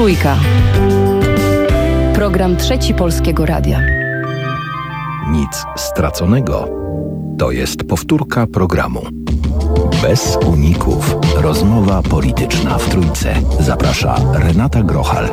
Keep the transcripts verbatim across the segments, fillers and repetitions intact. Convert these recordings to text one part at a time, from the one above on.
Trójka. Program Trzeci Polskiego Radia. Nic straconego. To jest powtórka programu. Bez uników. Rozmowa polityczna w Trójce. Zaprasza Renata Grochal.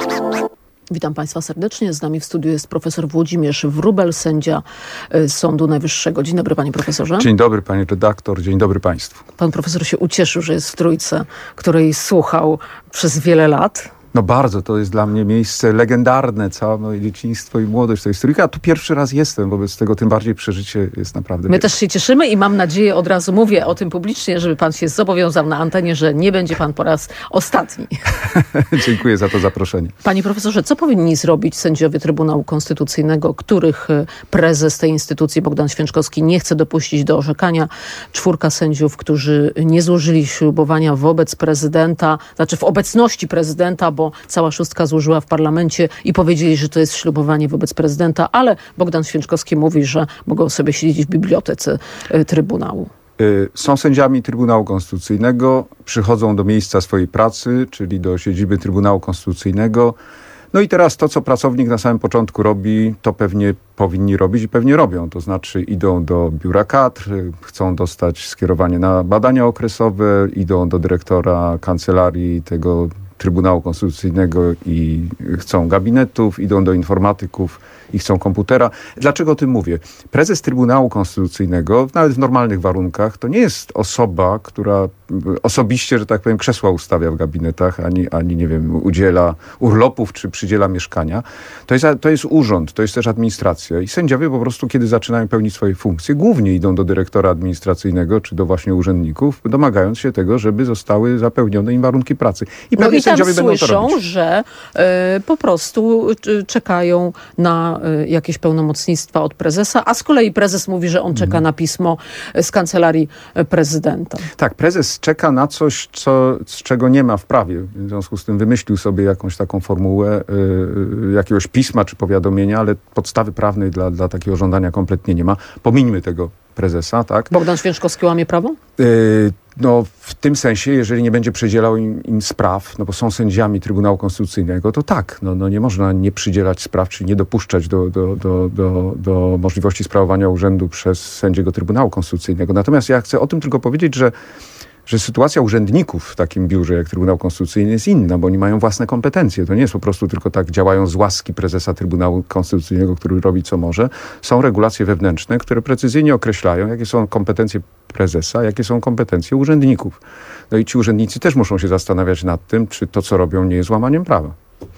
Witam Państwa serdecznie. Z nami w studiu jest profesor Włodzimierz Wróbel, sędzia Sądu Najwyższego. Dzień dobry, panie profesorze. Dzień dobry, pani redaktor. Dzień dobry państwu. Pan profesor się ucieszył, że jest w Trójce, której słuchał przez wiele lat. No bardzo, to jest dla mnie miejsce legendarne. Całe moje dzieciństwo i młodość to jest Trójka. A tu pierwszy raz jestem, wobec tego tym bardziej przeżycie jest naprawdę... My też się cieszymy i mam nadzieję, od razu mówię o tym publicznie, żeby pan się zobowiązał na antenie, że nie będzie pan po raz ostatni. Dziękuję za to zaproszenie. Panie profesorze, co powinni zrobić sędziowie Trybunału Konstytucyjnego, których prezes tej instytucji, Bogdan Święczkowski, nie chce dopuścić do orzekania? Czwórka sędziów, którzy nie złożyli ślubowania wobec prezydenta, znaczy w obecności prezydenta, bo cała szóstka złożyła w parlamencie i powiedzieli, że to jest ślubowanie wobec prezydenta, ale Bogdan Święczkowski mówi, że mogą sobie siedzieć w bibliotece Trybunału. Są sędziami Trybunału Konstytucyjnego, przychodzą do miejsca swojej pracy, czyli do siedziby Trybunału Konstytucyjnego. No i teraz to, co pracownik na samym początku robi, to pewnie powinni robić i pewnie robią. To znaczy idą do biura kadr, chcą dostać skierowanie na badania okresowe, idą do dyrektora kancelarii tego Trybunału Konstytucyjnego i chcą gabinetów, idą do informatyków i chcą komputera. Dlaczego o tym mówię? Prezes Trybunału Konstytucyjnego, nawet w normalnych warunkach, to nie jest osoba, która osobiście, że tak powiem, krzesła ustawia w gabinetach, ani, ani nie wiem, udziela urlopów, czy przydziela mieszkania. To jest, to jest urząd, to jest też administracja. I sędziowie po prostu, kiedy zaczynają pełnić swoje funkcje, głównie idą do dyrektora administracyjnego, czy do właśnie urzędników, domagając się tego, żeby zostały zapełnione im warunki pracy. I no pewnie i tam sędziowie będą to słyszą, robić. że y, po prostu y, czekają na y, jakieś pełnomocnictwa od prezesa, a z kolei prezes mówi, że on czeka na pismo z kancelarii prezydenta. Tak, prezes czeka na coś, co, z czego nie ma w prawie. W związku z tym wymyślił sobie jakąś taką formułę y, jakiegoś pisma czy powiadomienia, ale podstawy prawnej dla, dla takiego żądania kompletnie nie ma. Pomińmy tego prezesa, tak? Bogdan Święczkowski łamie prawo? Y, no w tym sensie, jeżeli nie będzie przydzielał im, im spraw, no bo są sędziami Trybunału Konstytucyjnego, to tak, no, no nie można nie przydzielać spraw, czy nie dopuszczać do, do, do, do, do możliwości sprawowania urzędu przez sędziego Trybunału Konstytucyjnego. Natomiast ja chcę o tym tylko powiedzieć, że że sytuacja urzędników w takim biurze jak Trybunał Konstytucyjny jest inna, bo oni mają własne kompetencje. To nie jest po prostu tylko tak, działają z łaski prezesa Trybunału Konstytucyjnego, który robi co może. Są regulacje wewnętrzne, które precyzyjnie określają, jakie są kompetencje prezesa, jakie są kompetencje urzędników. No i ci urzędnicy też muszą się zastanawiać nad tym, czy to, co robią, nie jest łamaniem prawa.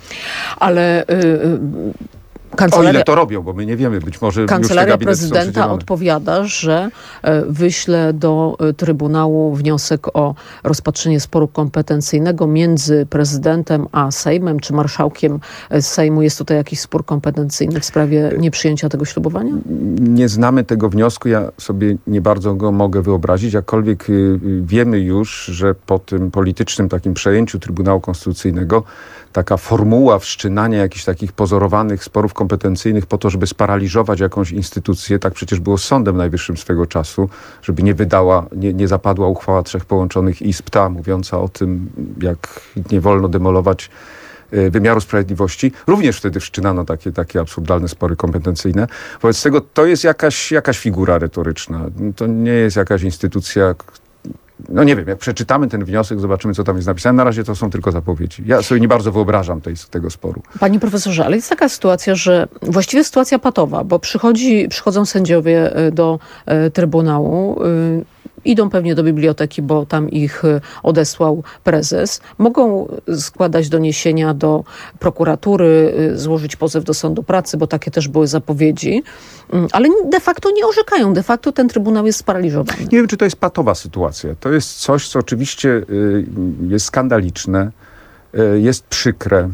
Ale... Yy... Kancelaria, o ile to robią, bo my nie wiemy, być może Kancelaria już te prezydenta odpowiada, że wyśle do Trybunału wniosek o rozpatrzenie sporu kompetencyjnego między prezydentem a Sejmem, czy marszałkiem Sejmu. Jest tutaj jakiś spór kompetencyjny w sprawie nieprzyjęcia tego ślubowania? Nie znamy tego wniosku, ja sobie nie bardzo go mogę wyobrazić, jakkolwiek wiemy już, że po tym politycznym takim przejęciu Trybunału Konstytucyjnego taka formuła wszczynania jakichś takich pozorowanych sporów kompetencyjnych po to, żeby sparaliżować jakąś instytucję, tak przecież było z Sądem Najwyższym swego czasu, żeby nie wydała, nie, nie zapadła uchwała trzech połączonych izb, ta mówiąca o tym, jak nie wolno demolować wymiaru sprawiedliwości. Również wtedy wszczynano takie, takie absurdalne spory kompetencyjne. Wobec tego to jest jakaś, jakaś figura retoryczna. To nie jest jakaś instytucja. No nie wiem, jak przeczytamy ten wniosek, zobaczymy, co tam jest napisane. Na razie to są tylko zapowiedzi. Ja sobie nie bardzo wyobrażam tej, tego sporu. Panie profesorze, ale jest taka sytuacja, że właściwie sytuacja patowa, bo przychodzi, przychodzą sędziowie do e, Trybunału, e, idą pewnie do biblioteki, bo tam ich odesłał prezes. Mogą składać doniesienia do prokuratury, złożyć pozew do Sądu Pracy, bo takie też były zapowiedzi. Ale de facto nie orzekają. De facto ten Trybunał jest sparaliżowany. Nie wiem, czy to jest patowa sytuacja. To jest coś, co oczywiście jest skandaliczne, jest przykre.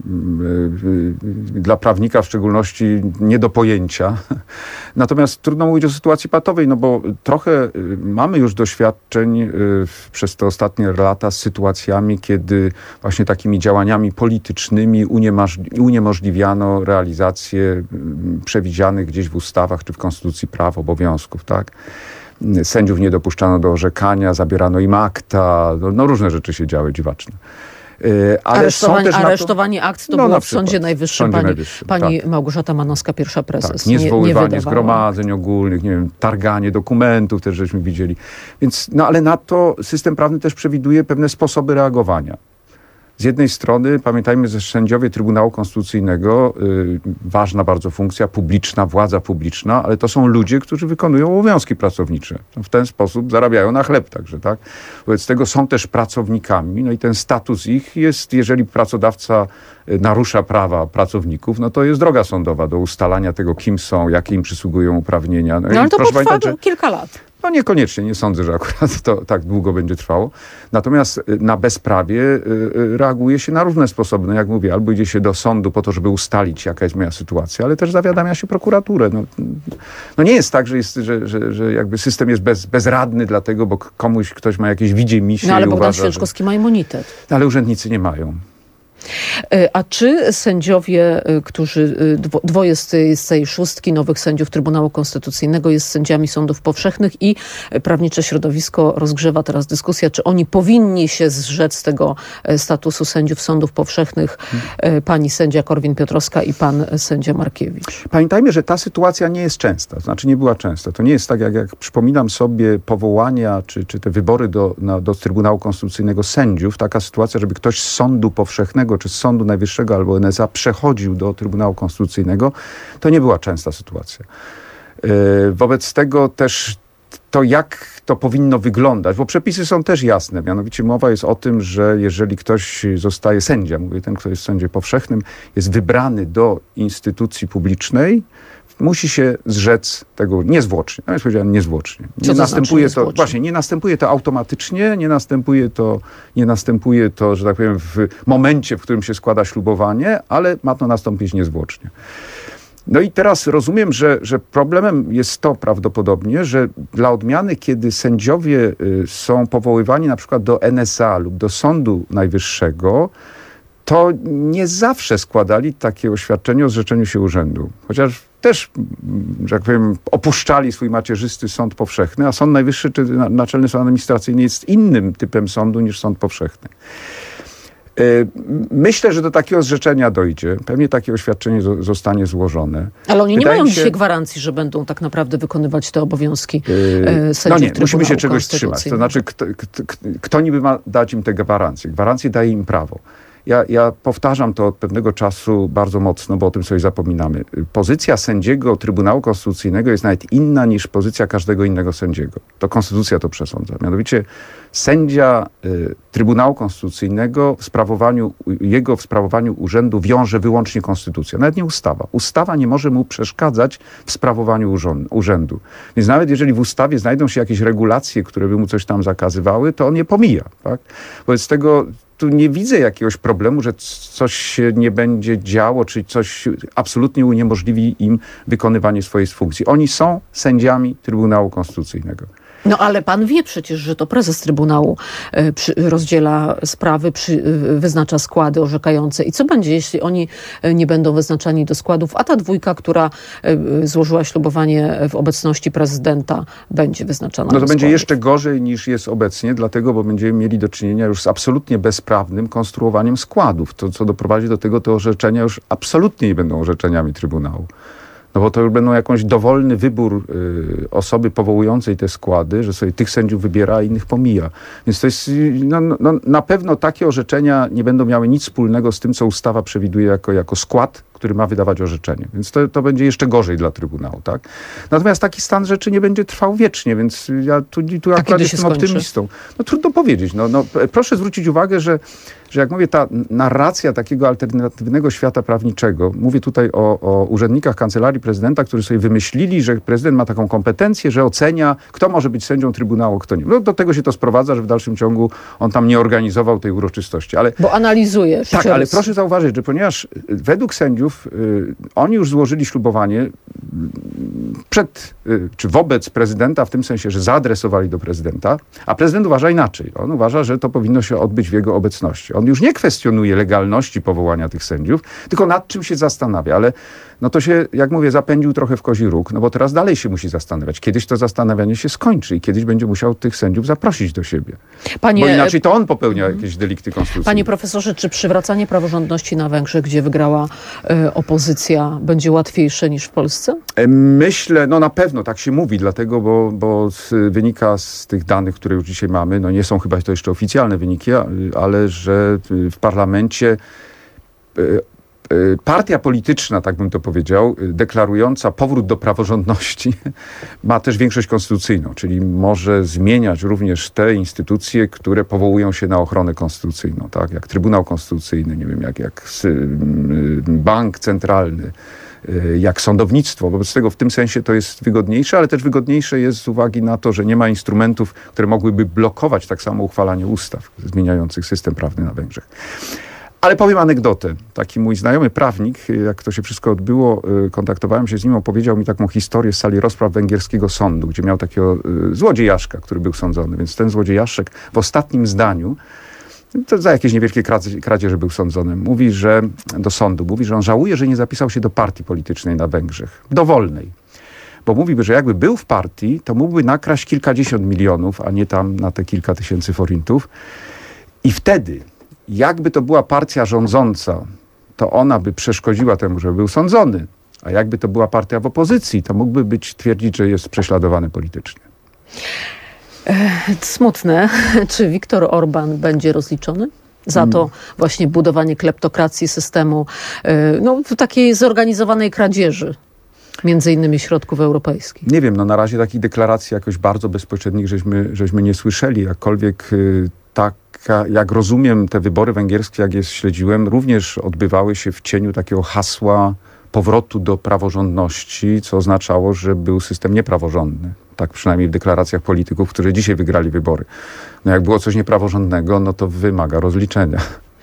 Dla prawnika w szczególności nie do pojęcia. Natomiast trudno mówić o sytuacji patowej, no bo trochę mamy już doświadczeń przez te ostatnie lata z sytuacjami, kiedy właśnie takimi działaniami politycznymi uniemożliwiano realizację przewidzianych gdzieś w ustawach czy w Konstytucji praw, obowiązków, tak? Sędziów nie dopuszczano do orzekania, zabierano im akta, no, no różne rzeczy się działy dziwaczne. Ale aresztowanie, aresztowanie akt to no, było na w Sądzie Najwyższym. Sądzie pani Najwyższym, pani tak. Małgorzata Manowska, pierwsza prezes. Tak, niezwoływanie nie zgromadzeń ogólnych, nie wiem, targanie dokumentów też żeśmy widzieli. Więc, no ale na to system prawny też przewiduje pewne sposoby reagowania. Z jednej strony pamiętajmy, że sędziowie Trybunału Konstytucyjnego, yy, ważna bardzo funkcja, publiczna, władza publiczna, ale to są ludzie, którzy wykonują obowiązki pracownicze. W ten sposób zarabiają na chleb także, tak? Wobec tego są też pracownikami, no i ten status ich jest, jeżeli pracodawca narusza prawa pracowników, no to jest droga sądowa do ustalania tego, kim są, jakie im przysługują uprawnienia. No, no ale to potrwa że... kilka lat. No niekoniecznie, nie sądzę, że akurat to tak długo będzie trwało. Natomiast na bezprawie reaguje się na różne sposoby. No jak mówię, albo idzie się do sądu po to, żeby ustalić, jaka jest moja sytuacja, ale też zawiadamia się prokuraturę. No, no nie jest tak, że, jest, że, że, że jakby system jest bez, bezradny dlatego, bo komuś ktoś ma jakieś widziemisie. No ale i Bogdan uważa, Święczkowski że... ma immunitet. Ale urzędnicy nie mają. A czy sędziowie, którzy, dwoje z tej szóstki nowych sędziów Trybunału Konstytucyjnego jest sędziami sądów powszechnych i prawnicze środowisko rozgrzewa teraz dyskusja, czy oni powinni się zrzec tego statusu sędziów sądów powszechnych, pani sędzia Korwin-Piotrowska i pan sędzia Markiewicz. Pamiętajmy, że ta sytuacja nie jest częsta, to znaczy nie była częsta. To nie jest tak, jak, jak przypominam sobie powołania, czy, czy te wybory do, na, do Trybunału Konstytucyjnego sędziów, taka sytuacja, żeby ktoś z sądu powszechnego czy z Sądu Najwyższego albo N S A przechodził do Trybunału Konstytucyjnego, to nie była częsta sytuacja. Wobec tego też to, jak to powinno wyglądać, bo przepisy są też jasne, mianowicie mowa jest o tym, że jeżeli ktoś zostaje sędzia, mówię ten, kto jest sędzią powszechnym, jest wybrany do instytucji publicznej, musi się zrzec tego niezwłocznie. No, ja powiedziałem niezwłocznie. Nie Co to następuje znaczy to, niezwłocznie? właśnie, nie następuje to automatycznie, nie następuje to, nie następuje to, że tak powiem, w momencie, w którym się składa ślubowanie, ale ma to nastąpić niezwłocznie. No i teraz rozumiem, że, że problemem jest to prawdopodobnie, że dla odmiany, kiedy sędziowie y, są powoływani na przykład do N S A lub do Sądu Najwyższego, to nie zawsze składali takie oświadczenie o zrzeczeniu się urzędu. Chociaż też, że tak powiem, opuszczali swój macierzysty sąd powszechny, a Sąd Najwyższy czy Naczelny Sąd Administracyjny jest innym typem sądu niż sąd powszechny. Myślę, że do takiego zrzeczenia dojdzie. Pewnie takie oświadczenie zostanie złożone. Ale oni Wydaje nie mają się... dzisiaj gwarancji, że będą tak naprawdę wykonywać te obowiązki yy, sędziów No nie, Trybunału musimy się czegoś trzymać. To znaczy, kto, kto, kto niby ma dać im te gwarancje? Gwarancje daje im prawo. Ja, ja powtarzam to od pewnego czasu bardzo mocno, bo o tym sobie zapominamy. Pozycja sędziego Trybunału Konstytucyjnego jest nawet inna niż pozycja każdego innego sędziego. To konstytucja to przesądza. Mianowicie sędzia y, Trybunału Konstytucyjnego w sprawowaniu, jego w sprawowaniu urzędu wiąże wyłącznie konstytucja, nawet nie ustawa. Ustawa nie może mu przeszkadzać w sprawowaniu urzędu. Więc nawet jeżeli w ustawie znajdą się jakieś regulacje, które by mu coś tam zakazywały, to on je pomija. Tak? Wobec tego tu nie widzę jakiegoś problemu, że coś się nie będzie działo, czy coś absolutnie uniemożliwi im wykonywanie swojej funkcji. Oni są sędziami Trybunału Konstytucyjnego. No ale pan wie przecież, że to prezes Trybunału y, przy, rozdziela sprawy, przy, y, wyznacza składy orzekające. I co będzie, jeśli oni y, nie będą wyznaczani do składów, a ta dwójka, która y, złożyła ślubowanie w obecności prezydenta, będzie wyznaczana No to do będzie składów. jeszcze gorzej niż jest obecnie, dlatego, bo będziemy mieli do czynienia już z absolutnie bezprawnym konstruowaniem składów. To, co doprowadzi do tego, te orzeczenia już absolutnie nie będą orzeczeniami Trybunału. No bo to już będą jakąś dowolny wybór y, osoby powołującej te składy, że sobie tych sędziów wybiera, a innych pomija. Więc to jest, no, no, na pewno takie orzeczenia nie będą miały nic wspólnego z tym, co ustawa przewiduje jako, jako skład, który ma wydawać orzeczenie. Więc to, to będzie jeszcze gorzej dla Trybunału, tak? Natomiast taki stan rzeczy nie będzie trwał wiecznie, więc ja tu, tu akurat jestem optymistą. No trudno powiedzieć. No, no, proszę zwrócić uwagę, że, że jak mówię, ta narracja takiego alternatywnego świata prawniczego, mówię tutaj o, o urzędnikach Kancelarii Prezydenta, którzy sobie wymyślili, że prezydent ma taką kompetencję, że ocenia, kto może być sędzią Trybunału, kto nie. No do tego się to sprowadza, że w dalszym ciągu on tam nie organizował tej uroczystości. Ale, bo analizuje. Tak, ale proszę zauważyć, że ponieważ według sędziów y, oni już złożyli ślubowanie y, przed, y, czy wobec prezydenta, w tym sensie, że zaadresowali do prezydenta, a prezydent uważa inaczej. On uważa, że to powinno się odbyć w jego obecności. On już nie kwestionuje legalności powołania tych sędziów, tylko nad czym się zastanawia. Ale no to się, jak mówię, zapędził trochę w kozi róg, no bo teraz dalej się musi zastanawiać. Kiedyś to zastanawianie się skończy i kiedyś będzie musiał tych sędziów zaprosić do siebie. Panie, bo inaczej to on popełnia jakieś delikty konstytucyjne. Panie profesorze, czy przywracanie praworządności na Węgrzech, gdzie wygrała y, opozycja, będzie łatwiejsze niż w Polsce? Myślę, no na pewno tak się mówi, dlatego, bo, bo z, wynika z tych danych, które już dzisiaj mamy, no nie są chyba to jeszcze oficjalne wyniki, ale że w parlamencie y, partia polityczna, tak bym to powiedział, deklarująca powrót do praworządności ma też większość konstytucyjną, czyli może zmieniać również te instytucje, które powołują się na ochronę konstytucyjną, tak? Jak Trybunał Konstytucyjny, nie wiem, jak, jak Bank Centralny, jak sądownictwo. Wobec tego w tym sensie to jest wygodniejsze, ale też wygodniejsze jest z uwagi na to, że nie ma instrumentów, które mogłyby blokować tak samo uchwalanie ustaw zmieniających system prawny na Węgrzech. Ale powiem anegdotę. Taki mój znajomy prawnik, jak to się wszystko odbyło, kontaktowałem się z nim, opowiedział mi taką historię z sali rozpraw węgierskiego sądu, gdzie miał takiego złodziejaszka, który był sądzony. Więc ten złodziejaszek w ostatnim zdaniu, to za jakieś niewielkie kradzieże był sądzony, mówi, że do sądu, mówi, że on żałuje, że nie zapisał się do partii politycznej na Węgrzech, dowolnej. Bo mówi, że jakby był w partii, to mógłby nakraść kilkadziesiąt milionów, a nie tam na te kilka tysięcy forintów. I wtedy, jakby to była partia rządząca, to ona by przeszkodziła temu, żeby był sądzony. A jakby to była partia w opozycji, to mógłby być twierdzić, że jest prześladowany politycznie. Smutne. Czy Viktor Orban będzie rozliczony za to właśnie budowanie kleptokracji systemu, no, takiej zorganizowanej kradzieży, między innymi środków europejskich? Nie wiem, no na razie takich deklaracji jakoś bardzo bezpośrednich żeśmy, żeśmy nie słyszeli. Jakkolwiek tak, jak rozumiem, te wybory węgierskie, jak je śledziłem, również odbywały się w cieniu takiego hasła powrotu do praworządności, co oznaczało, że był system niepraworządny. Tak przynajmniej w deklaracjach polityków, którzy dzisiaj wygrali wybory. No jak było coś niepraworządnego, no to wymaga rozliczenia.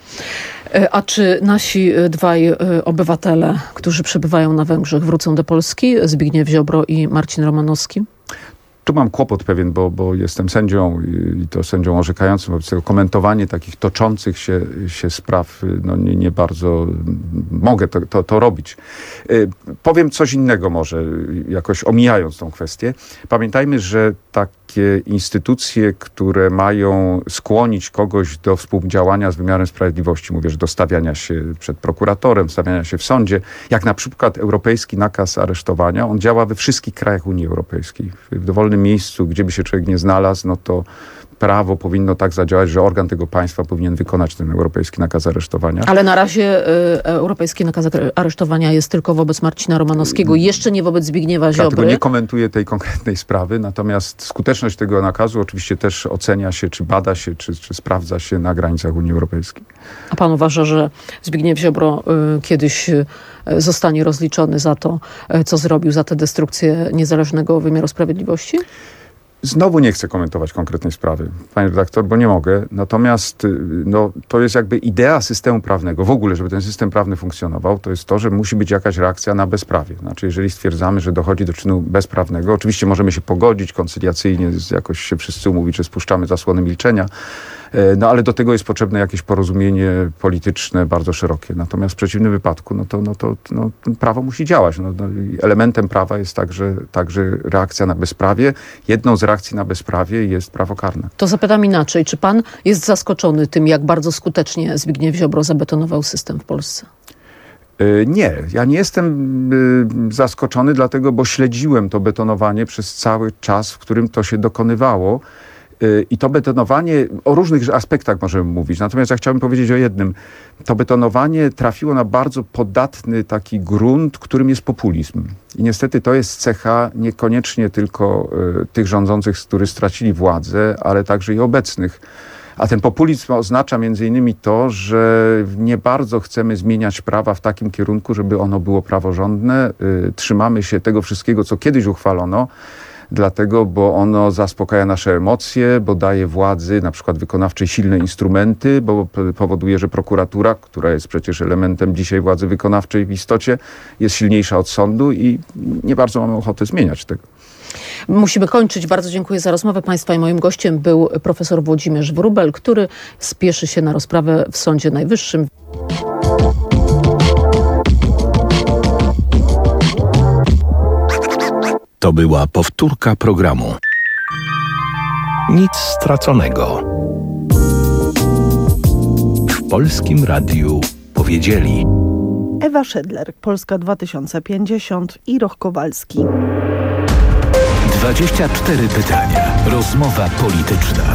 A czy nasi dwaj obywatele, którzy przebywają na Węgrzech, wrócą do Polski? Zbigniew Ziobro i Marcin Romanowski? Tu mam kłopot pewien, bo, bo jestem sędzią i to sędzią orzekającym, wobec tego komentowanie takich toczących się, się spraw, no nie, nie bardzo mogę to, to, to robić. Yy, powiem coś innego może, jakoś omijając tą kwestię. Pamiętajmy, że takie instytucje, które mają skłonić kogoś do współdziałania z wymiarem sprawiedliwości, mówię, że do stawiania się przed prokuratorem, stawiania się w sądzie, jak na przykład europejski nakaz aresztowania, on działa we wszystkich krajach Unii Europejskiej. W dowolnym miejscu, gdzie by się człowiek nie znalazł, no to prawo powinno tak zadziałać, że organ tego państwa powinien wykonać ten europejski nakaz aresztowania. Ale na razie y, europejski nakaz aresztowania jest tylko wobec Marcina Romanowskiego, jeszcze nie wobec Zbigniewa Ziobry. Dlatego nie komentuję tej konkretnej sprawy, natomiast skuteczność tego nakazu oczywiście też ocenia się, czy bada się, czy, czy sprawdza się na granicach Unii Europejskiej. A pan uważa, że Zbigniew Ziobro y, kiedyś y, zostanie rozliczony za to, y, co zrobił, za tę destrukcję niezależnego wymiaru sprawiedliwości? Znowu nie chcę komentować konkretnej sprawy, panie redaktor, bo nie mogę. Natomiast no, to jest jakby idea systemu prawnego. W ogóle, żeby ten system prawny funkcjonował, to jest to, że musi być jakaś reakcja na bezprawie. Znaczy, jeżeli stwierdzamy, że dochodzi do czynu bezprawnego, oczywiście możemy się pogodzić koncyliacyjnie, jakoś się wszyscy umówić, że spuszczamy zasłony milczenia, no ale do tego jest potrzebne jakieś porozumienie polityczne bardzo szerokie. Natomiast w przeciwnym wypadku, no to, no to no, prawo musi działać. No, no, elementem prawa jest także, także reakcja na bezprawie. Jedną z reakcji na bezprawie jest prawo karne. To zapytam inaczej. Czy pan jest zaskoczony tym, jak bardzo skutecznie Zbigniew Ziobro zabetonował system w Polsce? Nie, ja nie jestem zaskoczony, dlatego, bo śledziłem to betonowanie przez cały czas, w którym to się dokonywało. I to betonowanie, o różnych aspektach możemy mówić, natomiast ja chciałbym powiedzieć o jednym. To betonowanie trafiło na bardzo podatny taki grunt, którym jest populizm. I niestety to jest cecha niekoniecznie tylko y, tych rządzących, którzy stracili władzę, ale także i obecnych. A ten populizm oznacza między innymi to, że nie bardzo chcemy zmieniać prawa w takim kierunku, żeby ono było praworządne. Y, trzymamy się tego wszystkiego, co kiedyś uchwalono, dlatego, bo ono zaspokaja nasze emocje, bo daje władzy, na przykład wykonawczej, silne instrumenty, bo powoduje, że prokuratura, która jest przecież elementem dzisiaj władzy wykonawczej w istocie, jest silniejsza od sądu i nie bardzo mamy ochotę zmieniać tego. Musimy kończyć. Bardzo dziękuję za rozmowę Państwa i moim gościem był profesor Włodzimierz Wróbel, który spieszy się na rozprawę w Sądzie Najwyższym. To była powtórka programu. Nic straconego. W Polskim Radiu powiedzieli Ewa Szedler, Polska dwa tysiące pięćdziesiąt i Roch Kowalski. dwadzieścia cztery pytania. Rozmowa polityczna.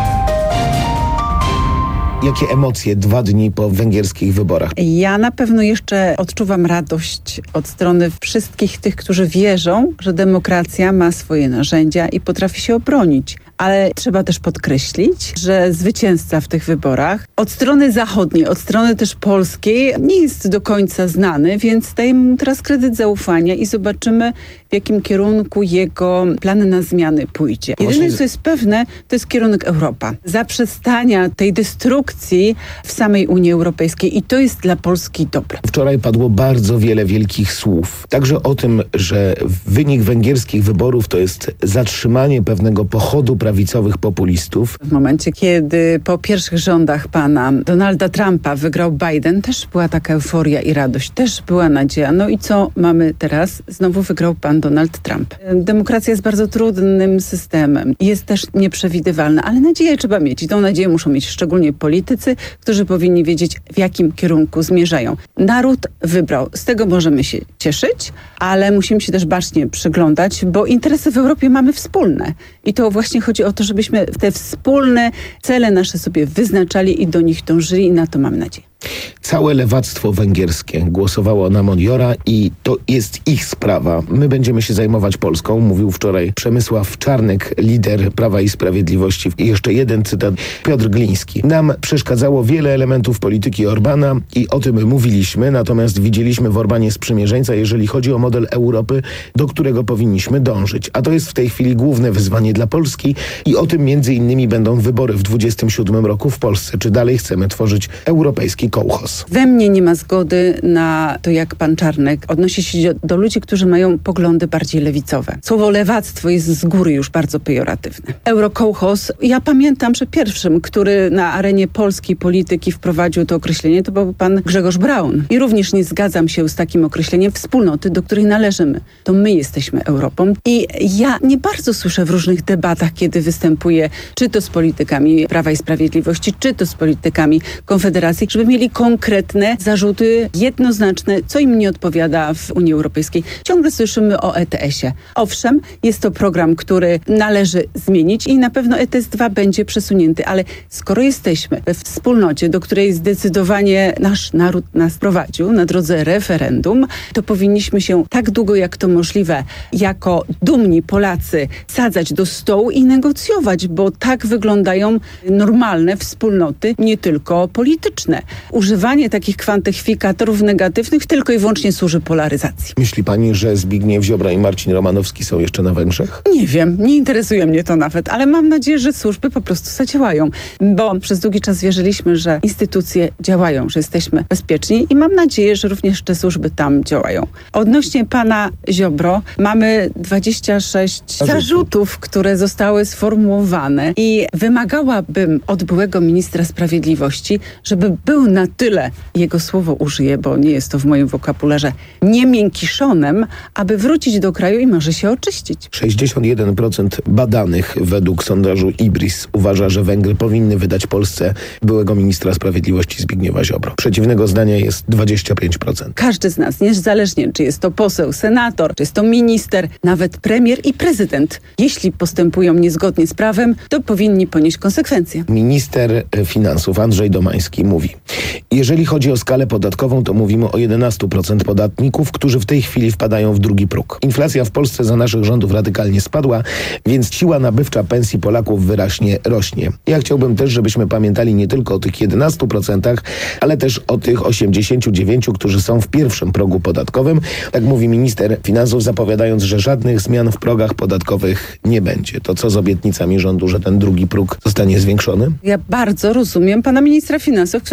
Jakie emocje dwa dni po węgierskich wyborach? Ja na pewno jeszcze odczuwam radość od strony wszystkich tych, którzy wierzą, że demokracja ma swoje narzędzia i potrafi się obronić. Ale trzeba też podkreślić, że zwycięzca w tych wyborach od strony zachodniej, od strony też polskiej nie jest do końca znany, więc dajemy mu teraz kredyt zaufania i zobaczymy, w jakim kierunku jego plan na zmiany pójdzie. Jedyne, co jest pewne, to jest kierunek Europa. Zaprzestania tej destrukcji w samej Unii Europejskiej i to jest dla Polski dobre. Wczoraj padło bardzo wiele wielkich słów. Także o tym, że wynik węgierskich wyborów to jest zatrzymanie pewnego pochodu prawicowych populistów. W momencie, kiedy po pierwszych rządach pana Donalda Trumpa wygrał Biden, też była taka euforia i radość, też była nadzieja. No i co mamy teraz? Znowu wygrał pan Donald Trump. Demokracja jest bardzo trudnym systemem. Jest też nieprzewidywalna, ale nadzieję trzeba mieć. I tą nadzieję muszą mieć szczególnie politycy, którzy powinni wiedzieć, w jakim kierunku zmierzają. Naród wybrał. Z tego możemy się cieszyć, ale musimy się też bacznie przyglądać, bo interesy w Europie mamy wspólne. I to właśnie chodzi o to, żebyśmy te wspólne cele nasze sobie wyznaczali i do nich dążyli i na to mam nadzieję. Całe lewactwo węgierskie głosowało na Modiora i to jest ich sprawa. My będziemy się zajmować Polską, mówił wczoraj Przemysław Czarnek, lider Prawa i Sprawiedliwości. I jeszcze jeden cytat, Piotr Gliński. Nam przeszkadzało wiele elementów polityki Orbana i o tym mówiliśmy, natomiast widzieliśmy w Orbanie sprzymierzeńca, jeżeli chodzi o model Europy, do którego powinniśmy dążyć. A to jest w tej chwili główne wyzwanie dla Polski i o tym między innymi będą wybory w dwudziestym siódmym roku w Polsce. Czy dalej chcemy tworzyć europejski kołchoz? We mnie nie ma zgody na to, jak pan Czarnek odnosi się do ludzi, którzy mają poglądy bardziej lewicowe. Słowo lewactwo jest z góry już bardzo pejoratywne. Eurokołchoz, ja pamiętam, że pierwszym, który na arenie polskiej polityki wprowadził to określenie, to był pan Grzegorz Braun. I również nie zgadzam się z takim określeniem wspólnoty, do której należymy. To my jesteśmy Europą. I ja nie bardzo słyszę w różnych debatach, kiedy występuję, czy to z politykami Prawa i Sprawiedliwości, czy to z politykami Konfederacji, żeby mieli konkretne zarzuty jednoznaczne, co im nie odpowiada w Unii Europejskiej. Ciągle słyszymy o E T S-ie. Owszem, jest to program, który należy zmienić i na pewno E T S dwa będzie przesunięty, ale skoro jesteśmy we wspólnocie, do której zdecydowanie nasz naród nas prowadził na drodze referendum, to powinniśmy się tak długo jak to możliwe jako dumni Polacy sadzać do stołu i negocjować, bo tak wyglądają normalne wspólnoty, nie tylko polityczne. Używanie takich kwantyfikatorów negatywnych tylko i wyłącznie służy polaryzacji. Myśli pani, że Zbigniew Ziobro i Marcin Romanowski są jeszcze na Węgrzech? Nie wiem, nie interesuje mnie to nawet, ale mam nadzieję, że służby po prostu zadziałają, bo przez długi czas wierzyliśmy, że instytucje działają, że jesteśmy bezpieczni i mam nadzieję, że również te służby tam działają. Odnośnie pana Ziobro mamy dwadzieścia sześć zarzutów, które zostały sformułowane i wymagałabym od byłego ministra sprawiedliwości, żeby był na tyle, jego słowo użyję, bo nie jest to w moim wokabularze, niemiękiszonem, aby wrócić do kraju i może się oczyścić. sześćdziesiąt jeden procent badanych według sondażu IBRIS uważa, że Węgry powinny wydać Polsce byłego ministra sprawiedliwości Zbigniewa Ziobro. Przeciwnego zdania jest dwadzieścia pięć procent. Każdy z nas, niezależnie czy jest to poseł, senator, czy jest to minister, nawet premier i prezydent, jeśli postępują niezgodnie z prawem, to powinni ponieść konsekwencje. Minister finansów Andrzej Domański mówi: jeżeli chodzi o skalę podatkową, to mówimy o jedenaście procent podatników, którzy w tej chwili wpadają w drugi próg. Inflacja w Polsce za naszych rządów radykalnie spadła, więc siła nabywcza pensji Polaków wyraźnie rośnie. Ja chciałbym też, żebyśmy pamiętali nie tylko o tych jedenastu procentach, ale też o tych osiemdziesięciu dziewięciu, którzy są w pierwszym progu podatkowym. Tak mówi minister finansów, zapowiadając, że żadnych zmian w progach podatkowych nie będzie. To co z obietnicami rządu, że ten drugi próg zostanie zwiększony? Ja bardzo rozumiem pana ministra finansów, który po prostu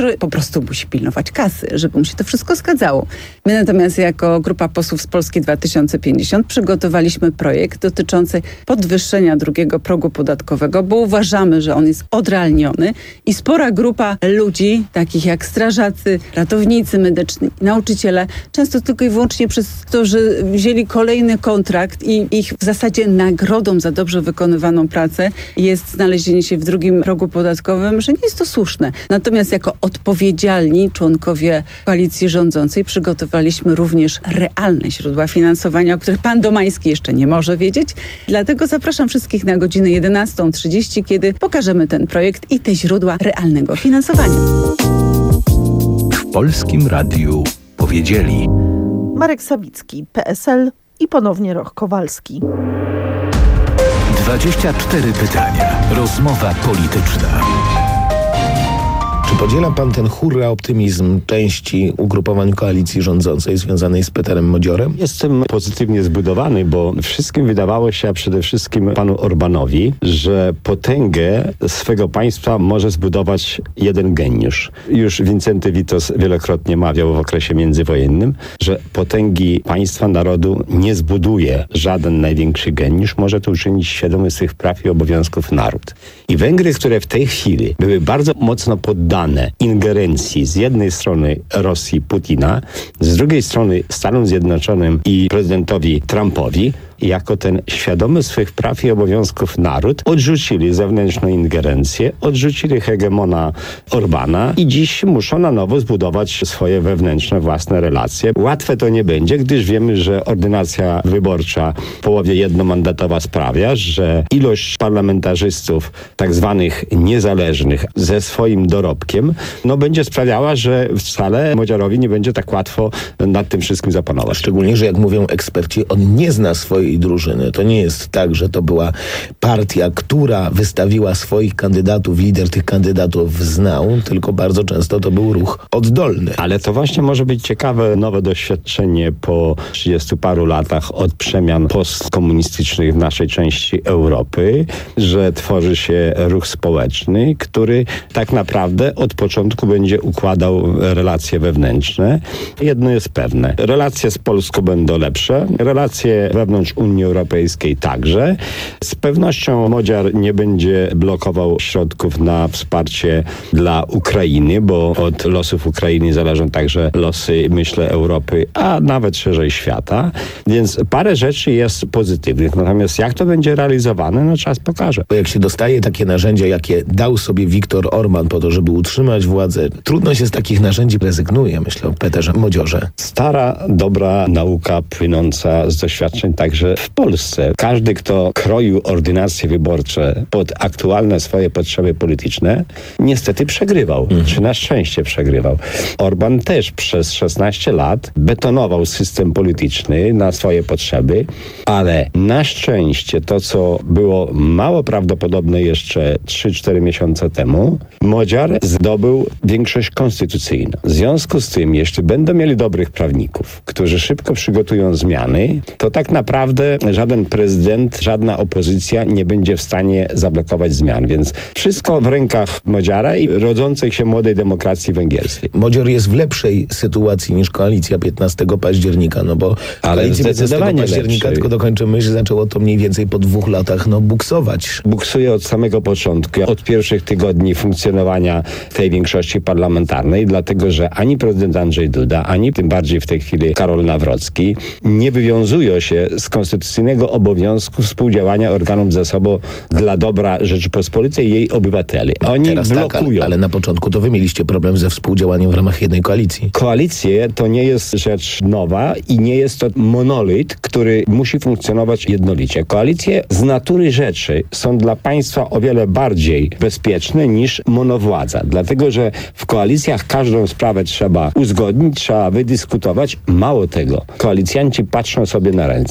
prostu musi pilnować kasy, żeby mu się to wszystko zgadzało. My natomiast jako grupa posłów z Polski dwa tysiące pięćdziesiąt przygotowaliśmy projekt dotyczący podwyższenia drugiego progu podatkowego, bo uważamy, że on jest odrealniony i spora grupa ludzi, takich jak strażacy, ratownicy medyczni, nauczyciele, często tylko i wyłącznie przez to, że wzięli kolejny kontrakt i ich w zasadzie nagrodą za dobrze wykonywaną pracę jest znalezienie się w drugim progu podatkowym, że nie jest to słuszne. Natomiast jako odpowiedzialni członkowie koalicji rządzącej przygotowaliśmy również realne źródła finansowania, o których pan Domański jeszcze nie może wiedzieć. Dlatego zapraszam wszystkich na godzinę jedenastą trzydzieści, kiedy pokażemy ten projekt i te źródła realnego finansowania. W Polskim Radiu powiedzieli. Marek Sawicki, P S L i ponownie Roch Kowalski. dwadzieścia cztery pytania. Rozmowa polityczna. Czy podziela pan ten hurra optymizm części ugrupowań koalicji rządzącej związanej z Peterem Modziorem? Jestem pozytywnie zbudowany, bo wszystkim wydawało się, a przede wszystkim panu Orbanowi, że potęgę swego państwa może zbudować jeden geniusz. Już Wincenty Witos wielokrotnie mawiał w okresie międzywojennym, że potęgi państwa, narodu nie zbuduje żaden największy geniusz, może to uczynić świadomy swych praw i obowiązków naród. I Węgry, które w tej chwili były bardzo mocno poddane ingerencji z jednej strony Rosji, Putina, z drugiej strony Stanom Zjednoczonym i prezydentowi Trumpowi, jako ten świadomy swych praw i obowiązków naród odrzucili zewnętrzną ingerencję, odrzucili hegemona Orbana i dziś muszą na nowo zbudować swoje wewnętrzne, własne relacje. Łatwe to nie będzie, gdyż wiemy, że ordynacja wyborcza w połowie jednomandatowa sprawia, że ilość parlamentarzystów tak zwanych niezależnych ze swoim dorobkiem no będzie sprawiała, że wcale Modziorowi nie będzie tak łatwo nad tym wszystkim zapanować. Szczególnie, że jak mówią eksperci, on nie zna swojej drużyny. To nie jest tak, że to była partia, która wystawiła swoich kandydatów, lider tych kandydatów znał, tylko bardzo często to był ruch oddolny. Ale to właśnie może być ciekawe nowe doświadczenie po trzydziestu paru latach od przemian postkomunistycznych w naszej części Europy, że tworzy się ruch społeczny, który tak naprawdę od początku będzie układał relacje wewnętrzne. Jedno jest pewne. Relacje z Polską będą lepsze, relacje wewnątrz Unii Europejskiej także. Z pewnością Modziar nie będzie blokował środków na wsparcie dla Ukrainy, bo od losów Ukrainy zależą także losy, myślę, Europy, a nawet szerzej świata. Więc parę rzeczy jest pozytywnych. Natomiast jak to będzie realizowane, no czas pokaże. Bo jak się dostaje takie narzędzia, jakie dał sobie Viktor Orban po to, żeby utrzymać władzę, trudno się z takich narzędzi rezygnuje, myślę o Peterze Modziorze. Stara, dobra nauka płynąca z doświadczeń także w Polsce. Każdy, kto kroił ordynacje wyborcze pod aktualne swoje potrzeby polityczne, niestety przegrywał, mhm. czy na szczęście przegrywał. Orban też przez szesnaście lat betonował system polityczny na swoje potrzeby, ale na szczęście to, co było mało prawdopodobne jeszcze trzy cztery miesiące temu, Modziar zdobył większość konstytucyjną. W związku z tym, jeśli będą mieli dobrych prawników, którzy szybko przygotują zmiany, to tak naprawdę żaden prezydent, żadna opozycja nie będzie w stanie zablokować zmian. Więc wszystko w rękach Modziara i rodzącej się młodej demokracji węgierskiej. Modzior jest w lepszej sytuacji niż koalicja piętnastego października, no bo ale koalicja piętnastego października, lepszej. tylko dokończę myśl, zaczęło to mniej więcej po dwóch latach no buksować. Buksuje od samego początku, od pierwszych tygodni funkcjonowania tej większości parlamentarnej, dlatego że ani prezydent Andrzej Duda, ani tym bardziej w tej chwili Karol Nawrocki nie wywiązują się z konstytucyjnego obowiązku współdziałania organów ze sobą dla dobra Rzeczypospolitej i jej obywateli. Oni Teraz blokują. Tak, ale na początku to wy mieliście problem ze współdziałaniem w ramach jednej koalicji. Koalicje to nie jest rzecz nowa i nie jest to monolit, który musi funkcjonować jednolicie. Koalicje z natury rzeczy są dla państwa o wiele bardziej bezpieczne niż monowładza. Dlatego, że w koalicjach każdą sprawę trzeba uzgodnić, trzeba wydyskutować. Mało tego, koalicjanci patrzą sobie na ręce. Natomiast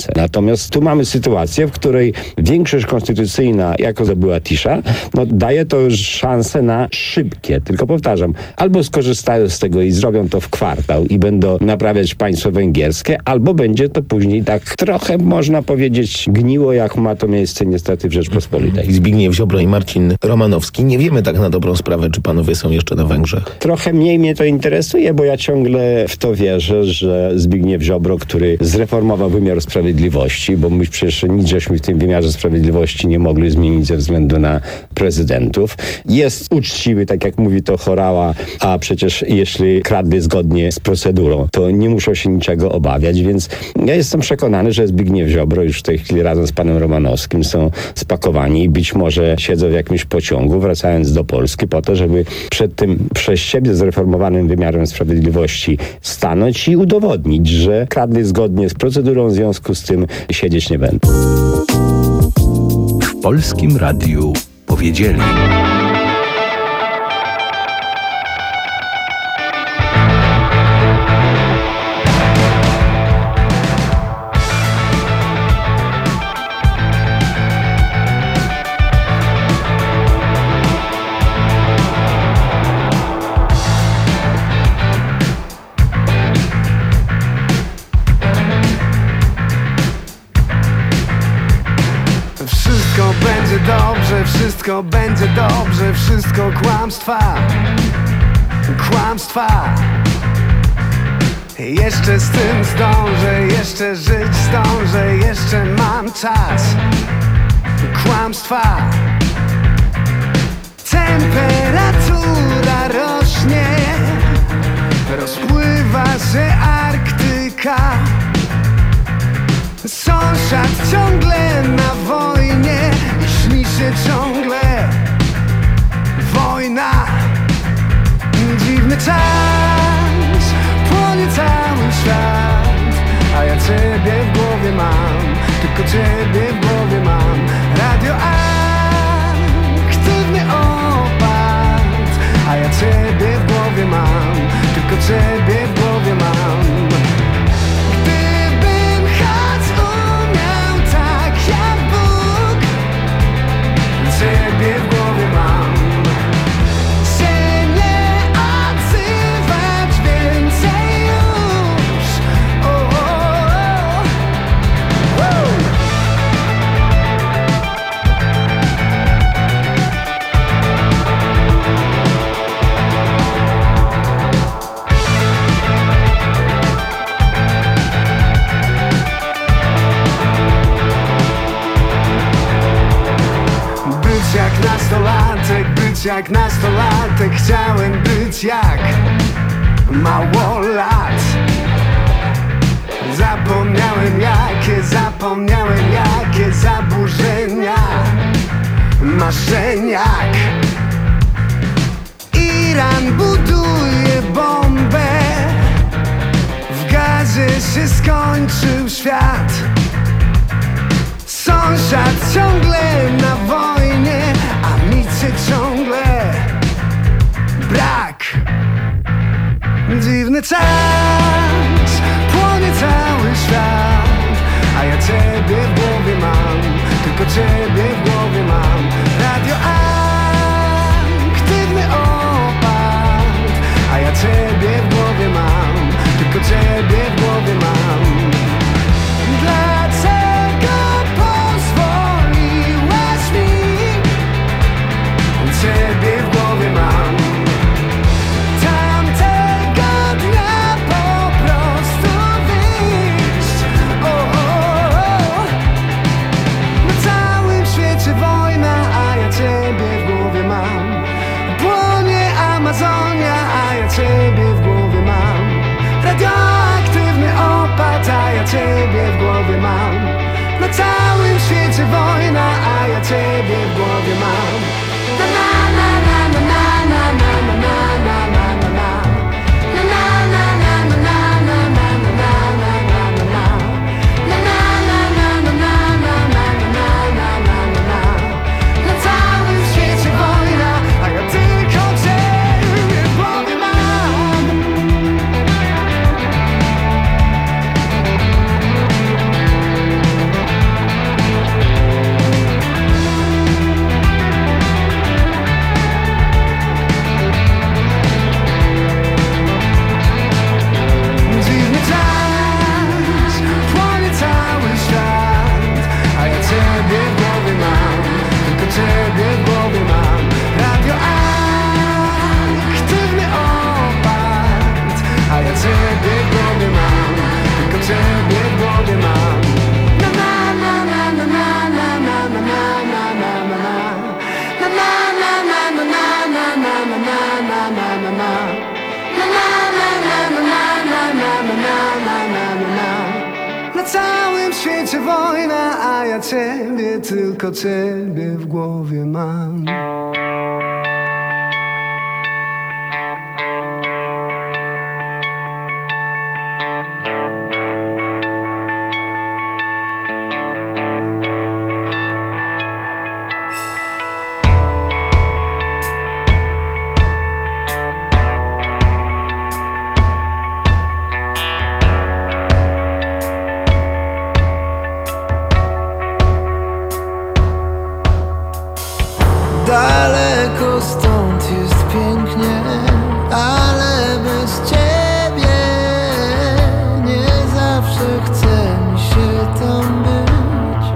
Natomiast tu mamy sytuację, w której większość konstytucyjna, jako zdobyła Tisza, no daje to już szansę na szybkie, tylko powtarzam, albo skorzystają z tego i zrobią to w kwartał i będą naprawiać państwo węgierskie, albo będzie to później tak trochę, można powiedzieć, gniło, jak ma to miejsce niestety w Rzeczpospolitej. Zbigniew Ziobro i Marcin Romanowski. Nie wiemy tak na dobrą sprawę, czy panowie są jeszcze na Węgrzech. Trochę mniej mnie to interesuje, bo ja ciągle w to wierzę, że Zbigniew Ziobro, który zreformował wymiar sprawiedliwości, bo my przecież nic żeśmy w tym wymiarze sprawiedliwości nie mogli zmienić ze względu na prezydentów, jest uczciwy, tak jak mówi to Horała, a przecież jeśli kradli zgodnie z procedurą, to nie muszą się niczego obawiać, więc ja jestem przekonany, że Zbigniew Ziobro już w tej chwili razem z panem Romanowskim są spakowani i być może siedzą w jakimś pociągu, wracając do Polski po to, żeby przed tym przez siebie zreformowanym wymiarem sprawiedliwości stanąć i udowodnić, że kradli zgodnie z procedurą, w związku z tym siedzieć nie będą. W Polskim Radiu powiedzieli. Wszystko będzie dobrze, wszystko będzie dobrze, wszystko kłamstwa, kłamstwa. Jeszcze z tym zdążę, jeszcze żyć zdążę, jeszcze mam czas. Kłamstwa. Temperatura rośnie, rozpływa się Arktyka. Sąsiad ciągle na wojnie i śni się ciągle wojna. Dziwny czas, płonie cały świat, a ja ciebie w głowie mam, tylko ciebie w głowie mam. Radioaktywny opad, a ja ciebie w głowie mam, tylko ciebie w głowie mam. Ciebie w głowie mam. Się nie odzywać więcej już. Oh, oh, oh. Jak nastolatek, być jak nastolatek, chciałem być jak małolat. Zapomniałem jakie, zapomniałem jakie zaburzenia marzeniak. Iran buduje bombę, w gazie się skończył świat. Sąsiad ciągle na wojnie, a nic się ciągle brak. Dziwny czas, płonie cały świat, a ja ciebie w głowie mam, tylko ciebie w głowie mam. Radioaktywny opad, a ja ciebie w głowie mam, tylko ciebie w głowie mam. Dlaczego pozwoliłaś mi? Ciebie w głowie mam. Tamtego dnia po prostu wyjść. Oh, oh, oh. Na całym świecie wojna, a ja ciebie w głowie mam. Płonie Amazonia, a ja ciebie w głowie mam. Radioaktywny opad, a ja ciebie w głowie mam. Na całym świecie wojna, a ja ciebie w głowie mam. Na na na na na na na na na na na na na. Na na na na na na na na na na na na na. Na na na na na na na na na na na na. Na całym świecie wojna, a ja tylko ciebie w głowie mam. wojna, a ja ciebie, tylko ciebie w głowie mam. Daleko stąd jest pięknie, ale bez ciebie nie zawsze chce mi się tam być.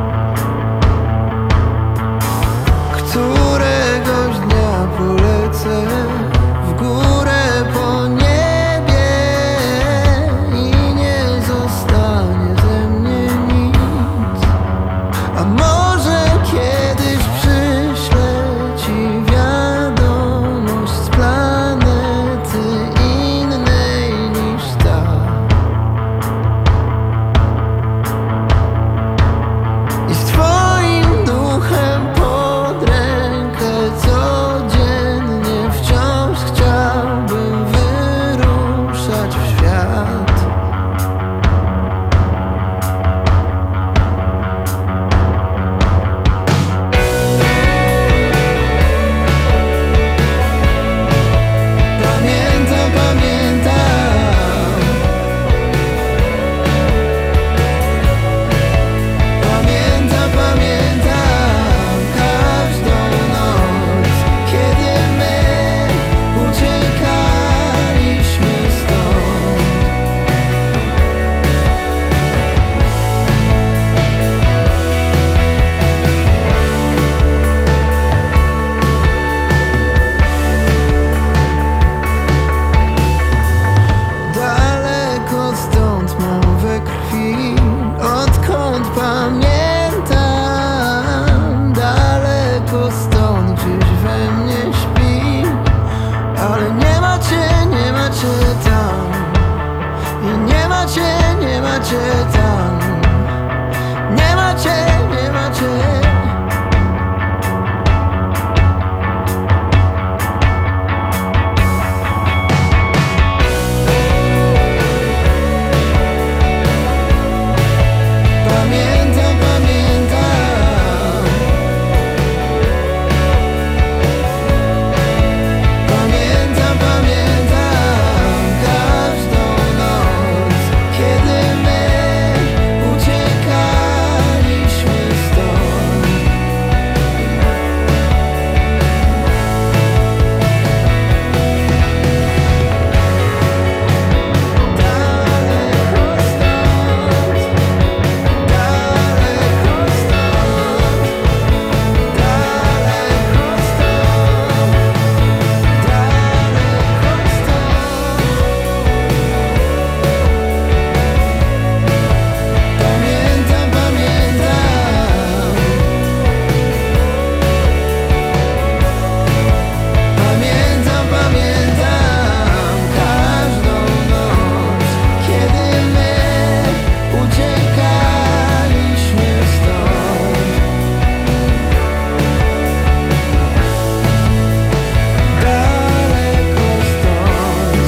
Któregoś dnia polecę w górę po niebie i nie zostanie ze mnie nic. A może kiedyś przyszłe ci wiadomość z planety innej niż ta. I z twoim duchem pod rękę codziennie wciąż chciałbym wyruszać w świat. Pamiętam, pamiętam. Pamiętam, pamiętam każdą noc, kiedy my uciekaliśmy stąd. Daleko stąd mam we krwi, odkąd pamiętam. Daleko stąd gdzieś we mnie śpi, ale nie ma cię, nie ma cię tam. I nie ma cię, nie ma cię tam. Nie ma cię, nie ma cię. Pamiętam, pamiętam. Pamiętam, pamiętam każdą noc, kiedy my uciekaliśmy stąd. Daleko stąd, daleko stąd, daleko stąd, daleko stąd. Pamiętam, pamiętam. Pamiętam, pamiętam każdą noc, kiedy my uciekaliśmy stąd. Daleko stąd.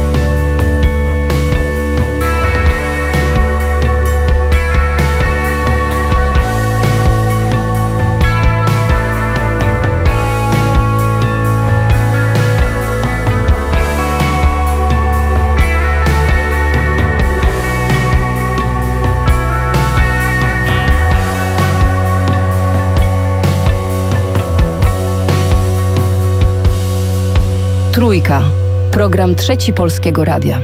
Trójka. Program Trzeci Polskiego Radia.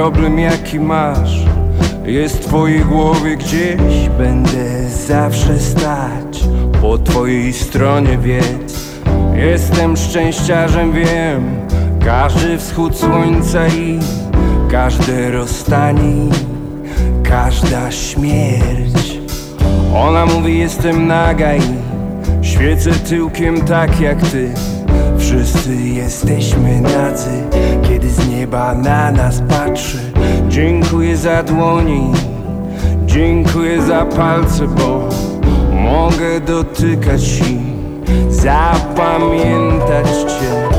problem jaki masz jest w twojej głowie gdzieś. Będę zawsze stać po twojej stronie, wiedz. Jestem szczęściarzem, wiem. Każdy wschód słońca i każde rozstanie, każda śmierć. Ona mówi, jestem naga i świecę tyłkiem tak jak ty. Wszyscy jesteśmy nadzy, kiedy z nieba na nas patrzy. Dziękuję za dłoni, dziękuję za palce, bo mogę dotykać i zapamiętać cię.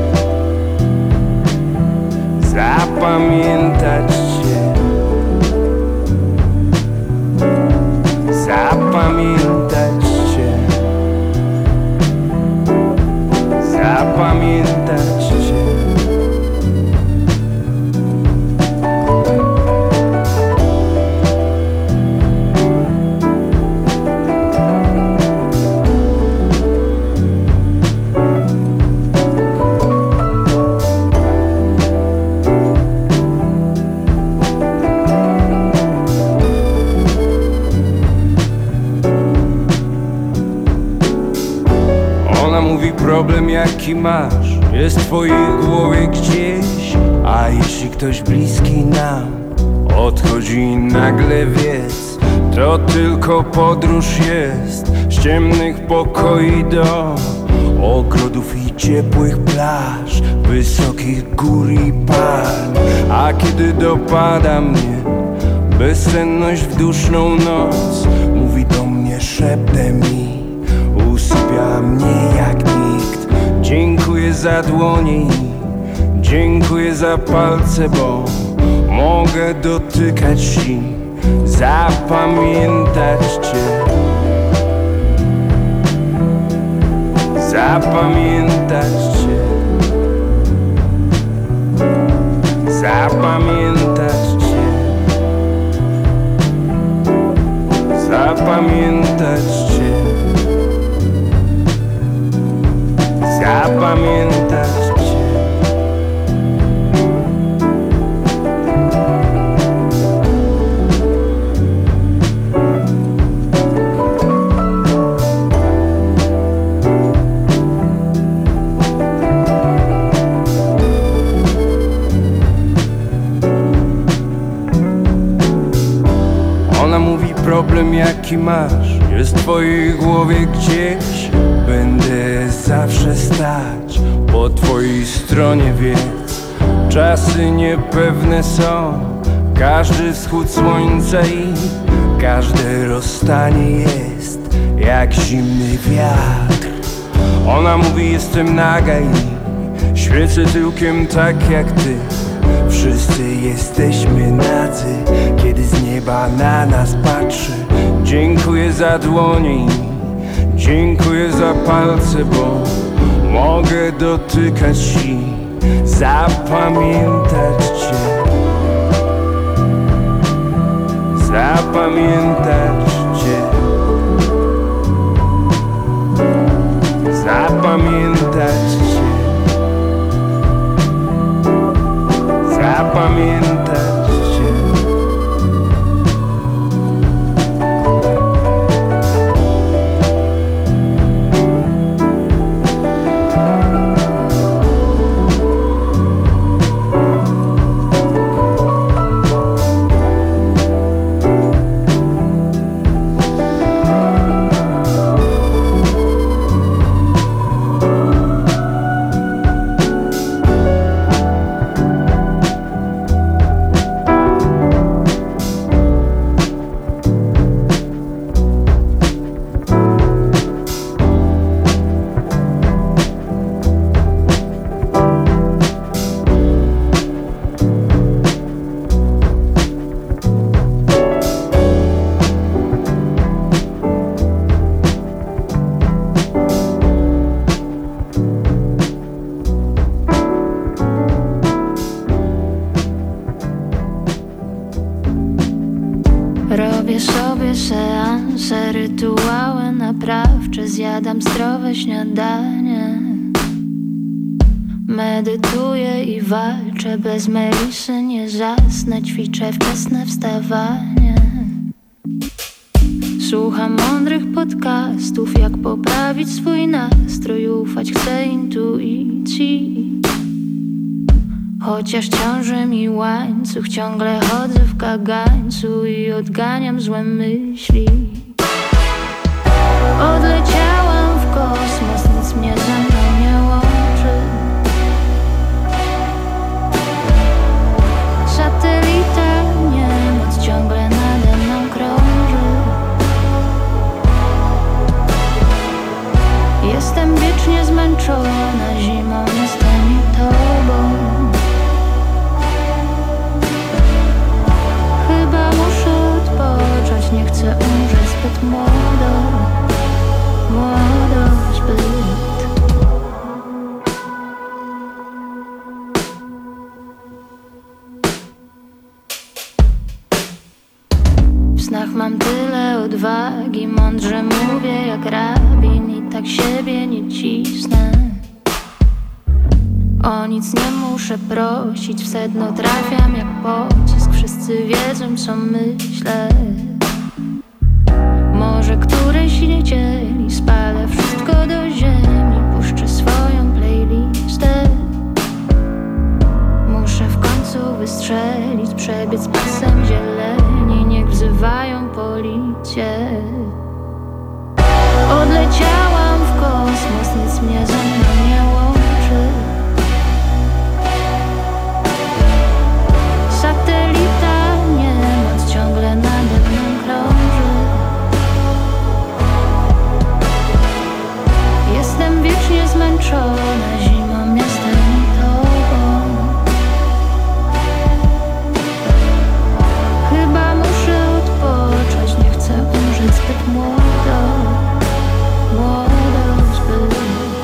Zapamiętać cię. Zapamiętać cię. Zapamiętać cię. Problem jaki masz jest w twojej głowie gdzieś. A jeśli ktoś bliski nam odchodzi nagle, wiedz, to tylko podróż jest z ciemnych pokoi do ogrodów i ciepłych plaż, wysokich gór i palm. A kiedy dopada mnie bezsenność w duszną noc, mówi do mnie szeptem i usypia mnie jak nikt. Dziękuję za dłoni, dziękuję za palce, bo mogę dotykać i zapamiętać cię. Zapamiętać cię. Zapamiętać cię. Zapamiętać cię. Zapamiętać cię. Ona mówi, problem jaki masz jest w twojej głowie gdzieś. Będę zawsze stać po twojej stronie, wiedz. Czasy niepewne są, każdy wschód słońca i każde rozstanie jest jak zimny wiatr. Ona mówi, jestem naga i świecę tyłkiem tak jak ty. Wszyscy jesteśmy nadzy, kiedy z nieba na nas patrzy. Dziękuję za dłoni, dziękuję za palce, bo mogę dotykać i zapamiętać cię. Zapamiętać cię. Zapamiętać cię. Zapamiętać cię. Robię sobie seanse, rytuały naprawcze, zjadam zdrowe śniadanie. Medytuję i walczę, bez melisy nie zasnę. Ćwiczę wczesne wstawanie. Słucham mądrych podcastów, jak poprawić swój nastrój. Ufać chcę intuicji. Chociaż ciąży mi łańcuch, ciągle chodzę w kagańcu i odganiam złe myśli. Odleciałam w kosmos, nic mnie ze mną nie łączy. Satelita niemoc ciągle nade mną krąży. Jestem wiecznie zmęczona zimą, jestem i tobą. Chyba muszę odpocząć, nie chcę umrzeć zbyt młodo. Młodo zbyt. W snach mam tyle odwagi, mądrze mówię jak rabin i tak siebie nie cisnę. O nic nie muszę prosić, w sedno trafiam jak pocisk. Wszyscy wiedzą co myślę. Może któryś niedzieli spalę wszystko do ziemi, puszczę swoją playlistę. Muszę w końcu wystrzelić, przebiec pasem zieleni, niech wzywają policję. Odleciałam w kosmos, nic mnie ze mną nie łączy. Satelita niemoc ciągle nade mną krąży. Jestem wiecznie zmęczona zimą, jestem i tobą. Chyba muszę odpocząć, nie chcę umrzeć zbyt młodo. Młodo zbyt.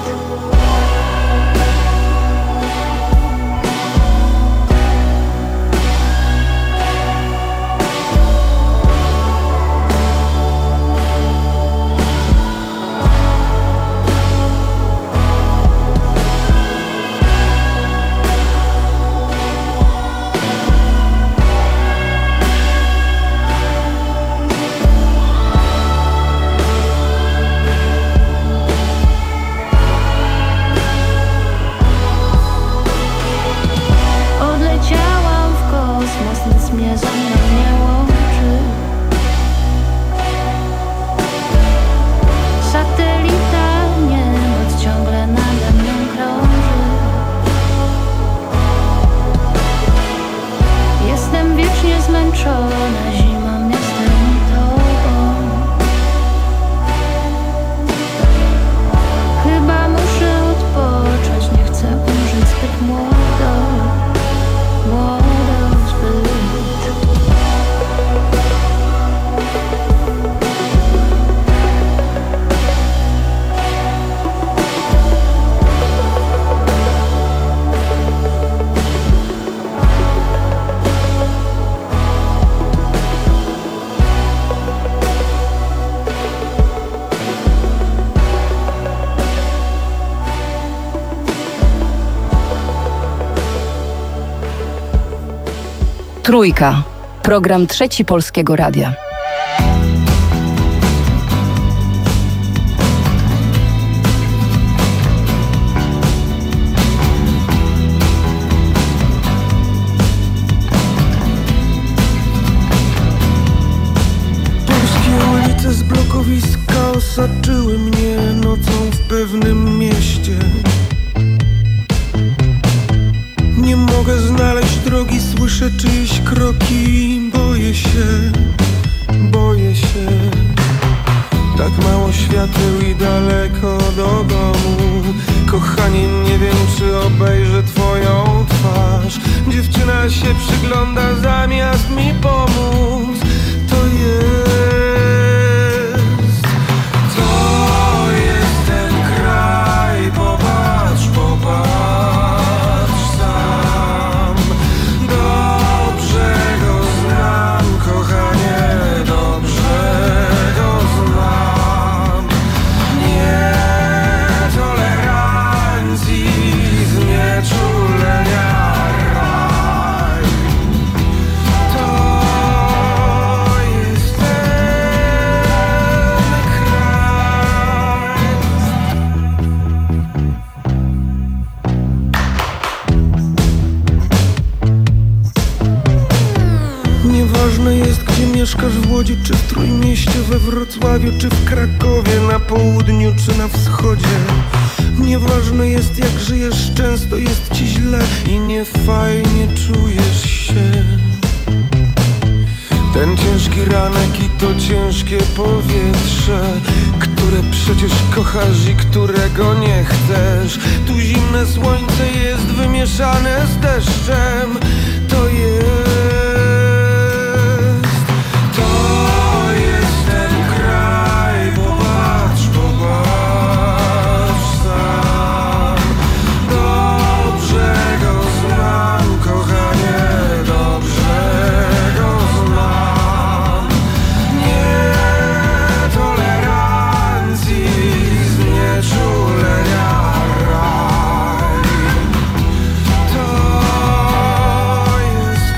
Odleciałam w kosmos, nic mnie ze mną nie łączy. Satelita niemoc ciągle nade mną krąży. Jestem wiecznie zmęczona zimą, jestem i tobą. Chyba muszę odpocząć, nie chcę umrzeć zbyt młodo. Młodo zbyt. Trójka. Program Trzeci Polskiego Radia. Polskie ulice z blokowiska osaczyły mnie nocą w pewnym mieście. Nie mogę znaleźć drogi, słyszę czyjeś kroki. Boję się, boję się. Tak mało świateł i daleko do domu. Kochanie, nie wiem czy obejrzę twoją twarz. Dziewczyna się przygląda zamiast mi pomóc. To jest, to jest ten kraj. Popatrz, popatrz sam. Dobrze go znam, kochanie, dobrze go znam. Nietolerancji, z Czy w Trójmieście, we Wrocławiu, czy w Krakowie, na południu, czy na wschodzie. Nieważne jest, jak żyjesz, często jest ci źle i niefajnie czujesz się. Ten ciężki ranek i to ciężkie powietrze, które przecież kochasz i którego nie chcesz. Tu zimne słońce jest wymieszane z deszczem. To jest To jest ten kraj. Popatrz, popatrz sam. Dobrze go znam, kochanie, dobrze go znam. Nietolerancji, znieczulenia raj. To jest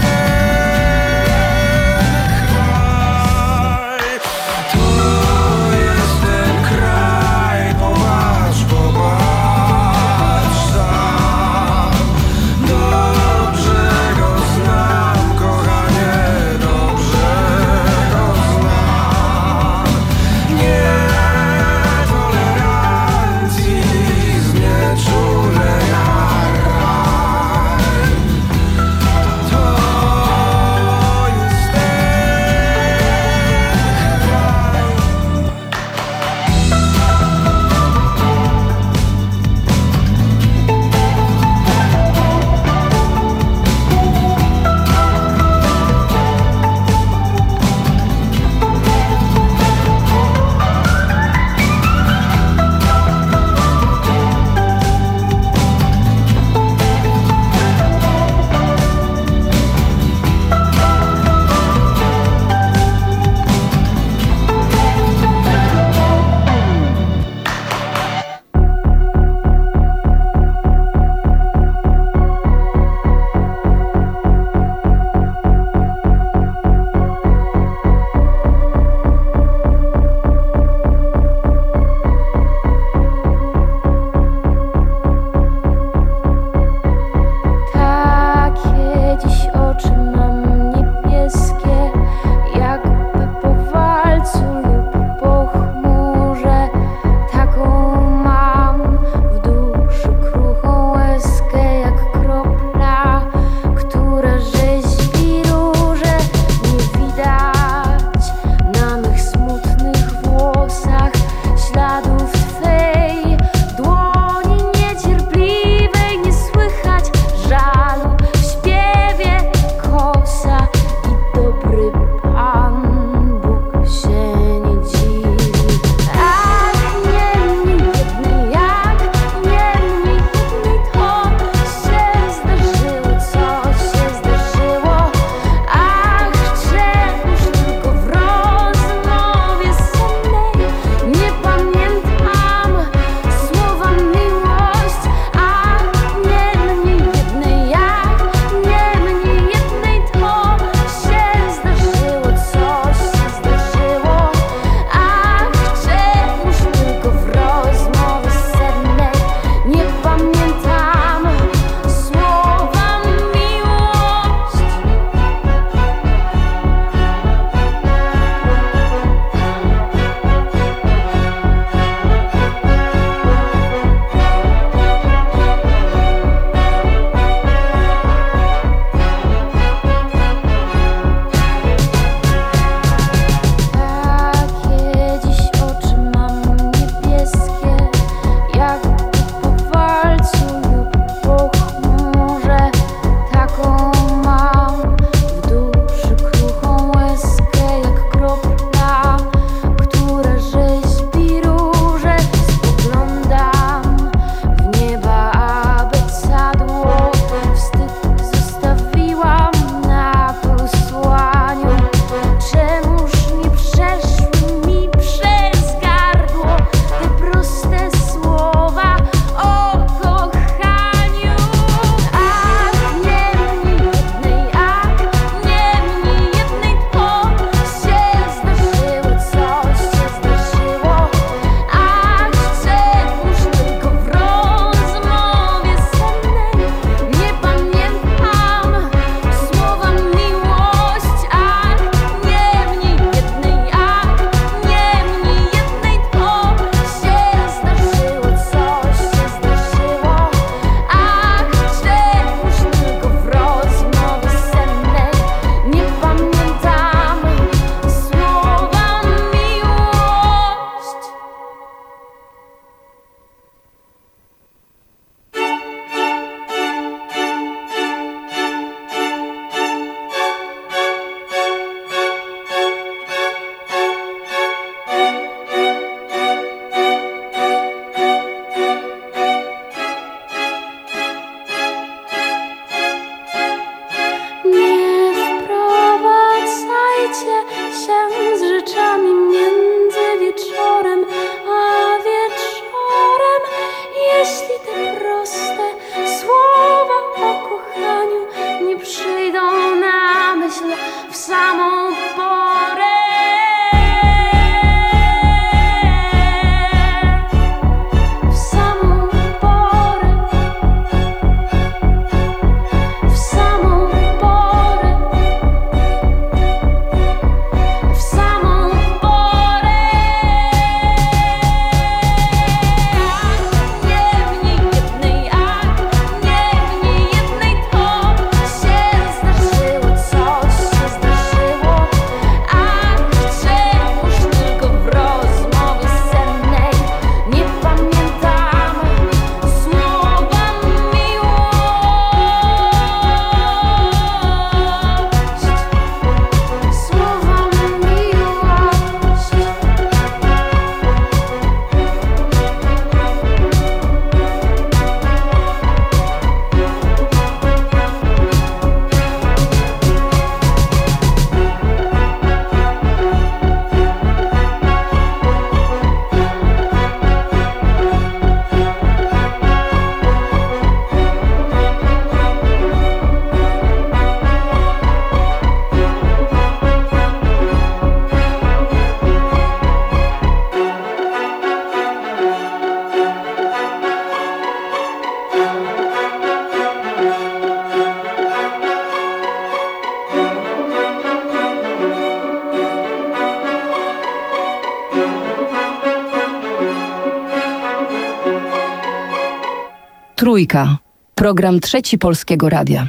Trójka. Program Trzeci Polskiego Radia.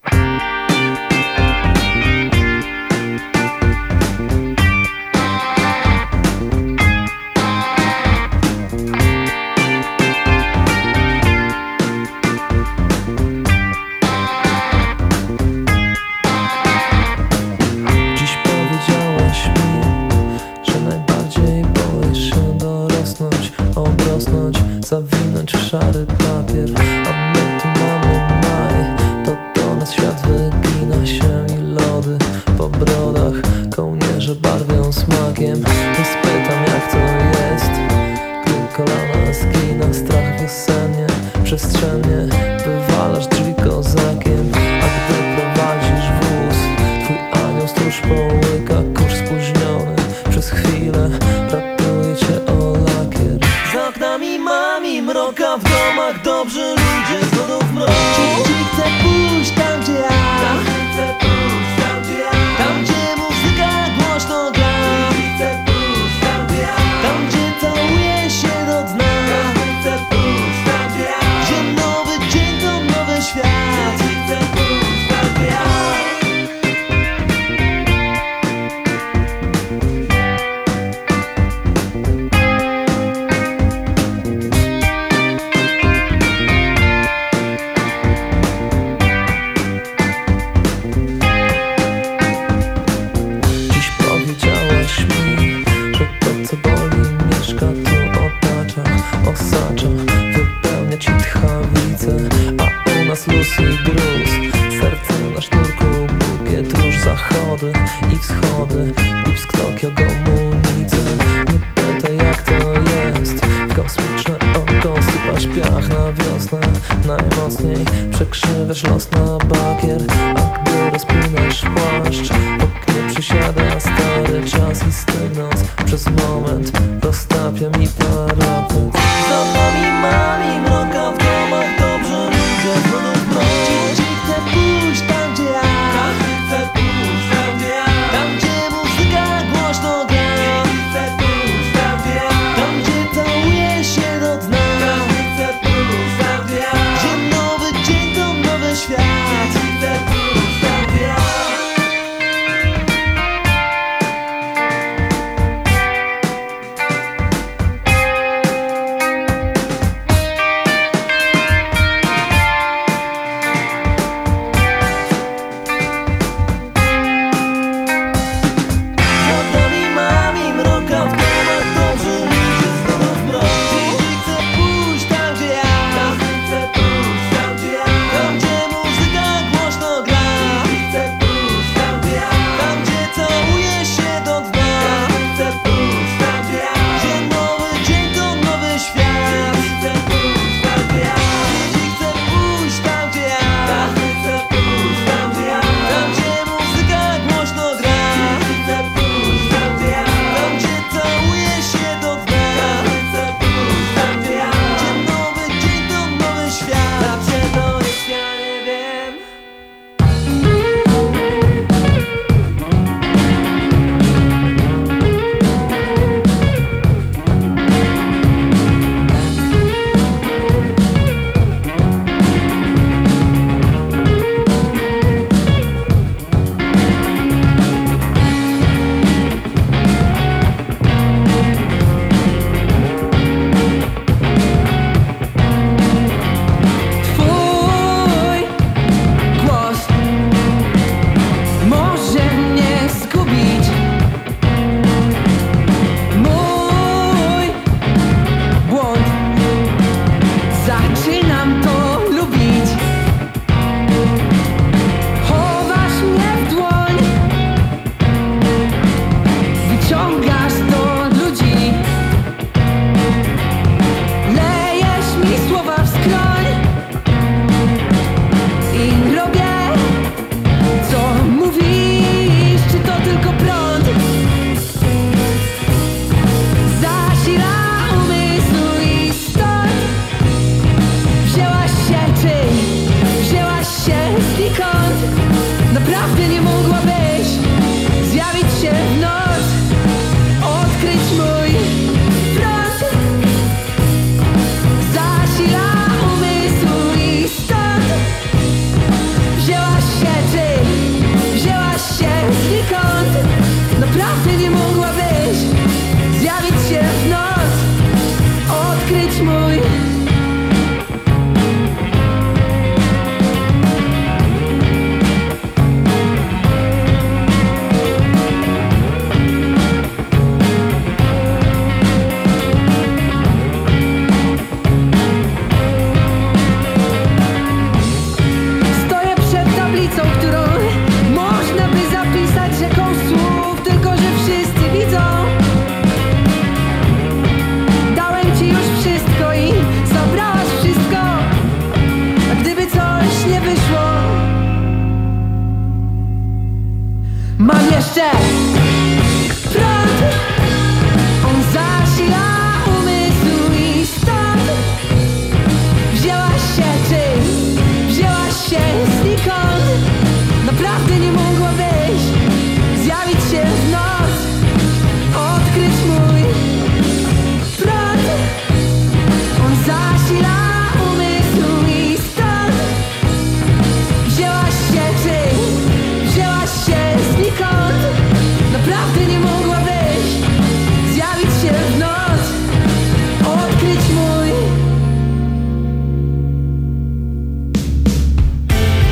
Dziś powiedziałaś mi, że najbardziej boisz się dorosnąć, obrosnąć, zawinąć w szary papier. A my tu mamy maj, to do nas świat wygina się i lody po brodach kołnierze barwią smakiem. I spytam, jak to jest, gdy kolana zgina, strach wiosennie, przestrzennie wywalasz drzwi kozakiem. A gdy prowadzisz wóz, twój anioł stróż połyka kurz spóźniony. Przez chwilę ratuje cię o lakier. Za oknami mami mroka, w domach dobrzy ludzie z lodów mroku. Dziś chcę pójść tam, gdzie ja, tam chcę pójść tam, gdzie ja, tam gdzie muzyka głośno gra. Chcę pójść tam, gdzie ja, tam gdzie całuje się do dna. Chcę pójść tam, gdzie ja, gdzie nowy dzień to nowy świat. Chcę pójść tam, gdzie ja. Dziś powiedziałaś mi, że to co boli mieszka tu, otacza, osacza, wypełnia ci tchawice. A u nas luz i gruz, serce na sznurku, bukiet róż, zachody i wschody, Lipsk, Tokio, Gomunice. Nie pytaj, jak to jest, w kosmiczne oko sypasz piach na wiosnę. Najmocniej przekrzywiasz los na bakier, a gdy rozpinasz płaszcz, w oknie przysiada stary czas i stygnąc przez moment roztapia mi parapet. Za nami mami mroka, w domach dobrzy ludzie z lodów mroku. Dziś chcę pójść tam, gdzie ja, każdy chce pójść tam, gdzie ja, tam gdzie muzyka głośno gra. Chcę pójść tam, gdzie ja, tam gdzie całuje się do dna. Każdy chce pójść tam, gdzie ja, gdzie nowy dzień to nowy świat. Chcę pójść tam, gdzie ja. Za nami mami mroka, w domach dobrzy ludzie z lodów mroku. Dziś chcę pójść tam, gdzie ja, każdy chce pójść tam, gdzie ja, tam gdzie muzyka głośno gra. Chcę pójść tam, gdzie ja, tam gdzie całuje się do dna. Chcę pójść tam, gdzie ja, gdzie nowy dzień to nowy świat. Chcę pójść tam, gdzie ja, dziś chcę pójść tam, gdzie ja, każdy chce pójść tam, gdzie ja, tam gdzie muzyka głośno gra. Chcę pójść tam, gdzie ja, tam gdzie całuje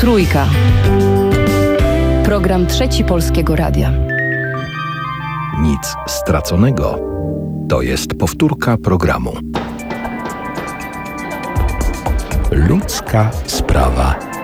Trójka. Program Trzeci Polskiego Radia. Nic straconego. To jest powtórka programu. Ludzka sprawa.